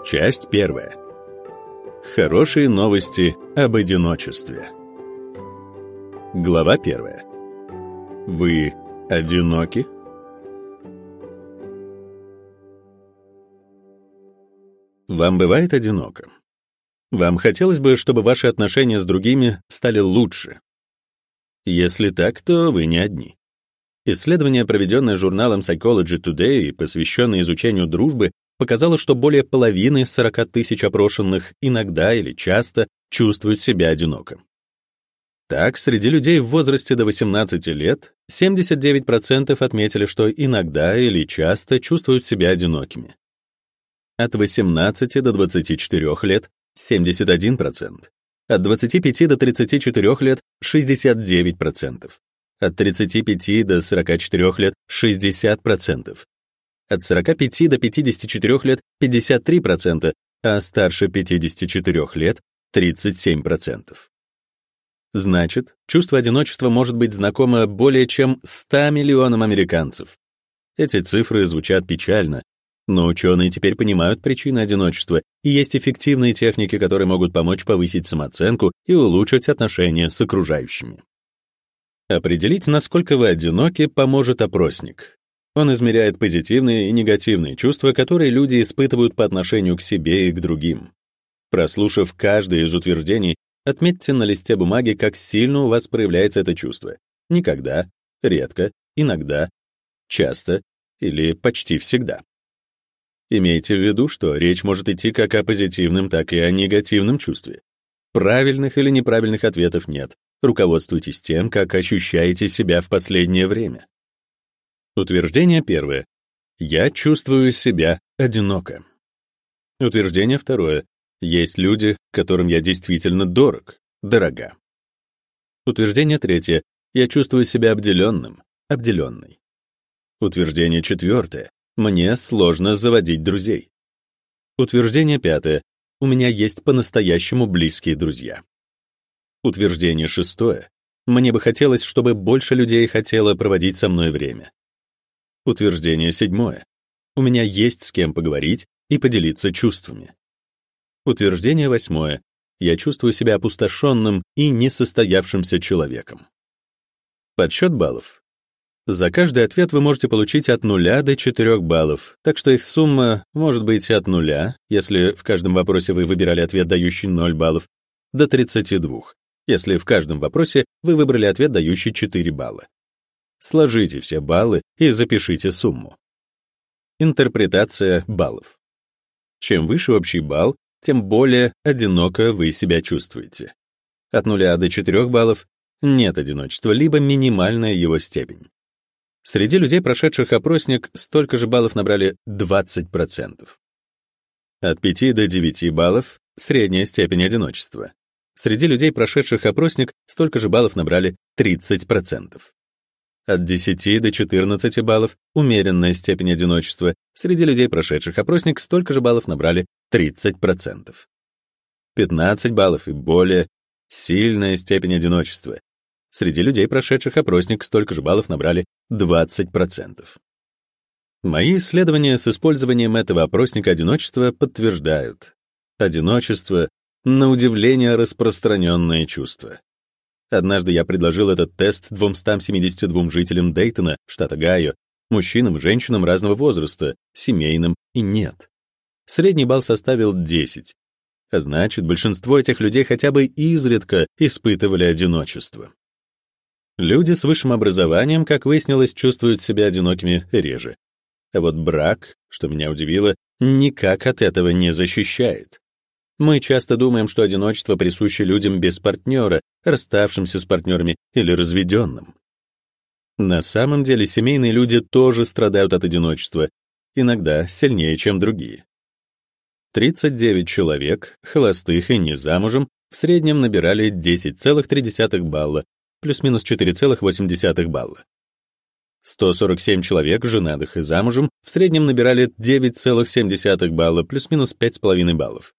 Часть первая. Хорошие новости об одиночестве. Глава первая. Вы одиноки? Вам бывает одиноко? Вам хотелось бы, чтобы ваши отношения с другими стали лучше? Если так, то вы не одни. Исследование, проведенное журналом Psychology Today и посвященное изучению дружбы, показало, что более половины из 40 тысяч опрошенных иногда или часто чувствуют себя одиноко. Так, среди людей в возрасте до 18 лет 79% отметили, что иногда или часто чувствуют себя одинокими. От 18 до 24 лет — 71%, от 25 до 34 лет — 69%, от 35 до 44 лет — 60%, от 45 до 54 лет — 53%, а старше 54 лет — 37%. Значит, чувство одиночества может быть знакомо более чем 100 миллионам американцев. Эти цифры звучат печально, но ученые теперь понимают причины одиночества, и есть эффективные техники, которые могут помочь повысить самооценку и улучшить отношения с окружающими. Определить, насколько вы одиноки, поможет опросник. Он измеряет позитивные и негативные чувства, которые люди испытывают по отношению к себе и к другим. Прослушав каждое из утверждений, отметьте на листе бумаги, как сильно у вас проявляется это чувство. Никогда, редко, иногда, часто или почти всегда. Имейте в виду, что речь может идти как о позитивном, так и о негативном чувстве. Правильных или неправильных ответов нет. Руководствуйтесь тем, как ощущаете себя в последнее время. Утверждение первое. Я чувствую себя одиноко. Утверждение второе. Есть люди, которым я действительно дорог, дорога. Утверждение третье. Я чувствую себя обделенным, обделенной. Утверждение четвертое. Мне сложно заводить друзей. Утверждение пятое. У меня есть по-настоящему близкие друзья. Утверждение шестое. Мне бы хотелось, чтобы больше людей хотело проводить со мной время. Утверждение седьмое. У меня есть с кем поговорить и поделиться чувствами. Утверждение восьмое. Я чувствую себя опустошенным и несостоявшимся человеком. Подсчет баллов. За каждый ответ вы можете получить от 0 до 4 баллов, так что их сумма может быть от 0, если в каждом вопросе вы выбирали ответ, дающий 0 баллов, до 32, если в каждом вопросе вы выбрали ответ, дающий 4 балла. Сложите все баллы и запишите сумму. Интерпретация баллов. Чем выше общий балл, тем более одиноко вы себя чувствуете. От 0 до 4 баллов нет одиночества, либо минимальная его степень. Среди людей, прошедших опросник, столько же баллов набрали 20%. От 5 до 9 баллов — средняя степень одиночества. Среди людей, прошедших опросник, столько же баллов набрали 30%. От 10 до 14 баллов — умеренная степень одиночества. Среди людей, прошедших опросник, столько же баллов набрали 30%. 15 баллов и более — сильная степень одиночества. Среди людей, прошедших опросник, столько же баллов набрали 20%. Мои исследования с использованием этого опросника одиночества подтверждают: одиночество — на удивление распространенное чувство. Однажды я предложил этот тест 272 жителям Дейтона, штата Огайо, мужчинам и женщинам разного возраста, семейным и нет. Средний балл составил 10, а значит, большинство этих людей хотя бы изредка испытывали одиночество. Люди с высшим образованием, как выяснилось, чувствуют себя одинокими реже. А вот брак, что меня удивило, никак от этого не защищает. Мы часто думаем, что одиночество присуще людям без партнера, расставшимся с партнерами или разведенным. На самом деле семейные люди тоже страдают от одиночества, иногда сильнее, чем другие. 39 человек, холостых и не замужем, в среднем набирали 10,3 балла, плюс-минус 4,8 балла. 147 человек, женатых и замужем, в среднем набирали 9,7 балла, плюс-минус 5,5 баллов.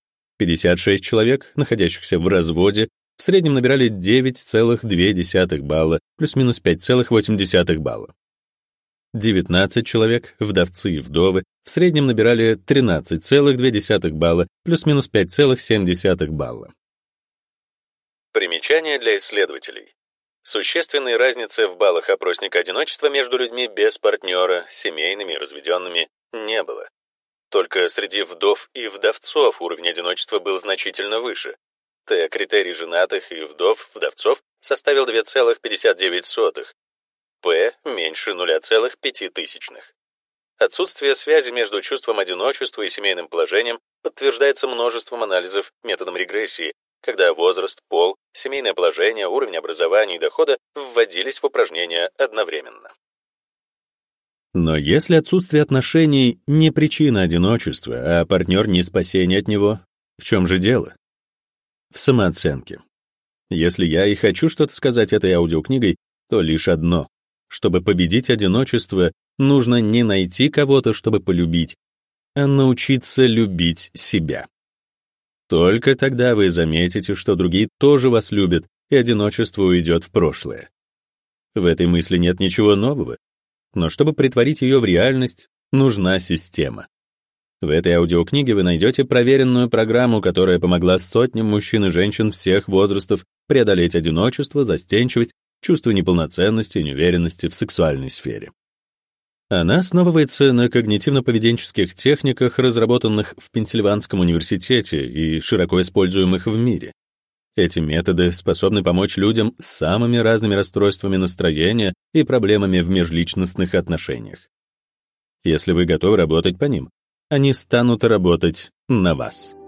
56 человек, находящихся в разводе, в среднем набирали 9,2 балла, плюс-минус 5,8 балла. 19 человек, вдовцы и вдовы, в среднем набирали 13,2 балла, плюс-минус 5,7 балла. Примечание для исследователей. Существенной разницы в баллах опросника одиночества между людьми без партнера, семейными и разведенными, не было. Только среди вдов и вдовцов уровень одиночества был значительно выше. Т-критерий женатых и вдовцов составил 2,59, П меньше 0,005. Отсутствие связи между чувством одиночества и семейным положением подтверждается множеством анализов методом регрессии, когда возраст, пол, семейное положение, уровень образования и дохода вводились в упражнения одновременно. Но если отсутствие отношений не причина одиночества, а партнер не спасение от него, в чем же дело? В самооценке. Если я и хочу что-то сказать этой аудиокнигой, то лишь одно. Чтобы победить одиночество, нужно не найти кого-то, чтобы полюбить, а научиться любить себя. Только тогда вы заметите, что другие тоже вас любят, и одиночество уйдет в прошлое. В этой мысли нет ничего нового, но чтобы претворить ее в реальность, нужна система. В этой аудиокниге вы найдете проверенную программу, которая помогла сотням мужчин и женщин всех возрастов преодолеть одиночество, застенчивость, чувство неполноценности и неуверенности в сексуальной сфере. Она основывается на когнитивно-поведенческих техниках, разработанных в Пенсильванском университете и широко используемых в мире. Эти методы способны помочь людям с самыми разными расстройствами настроения и проблемами в межличностных отношениях. Если вы готовы работать по ним, они станут работать на вас.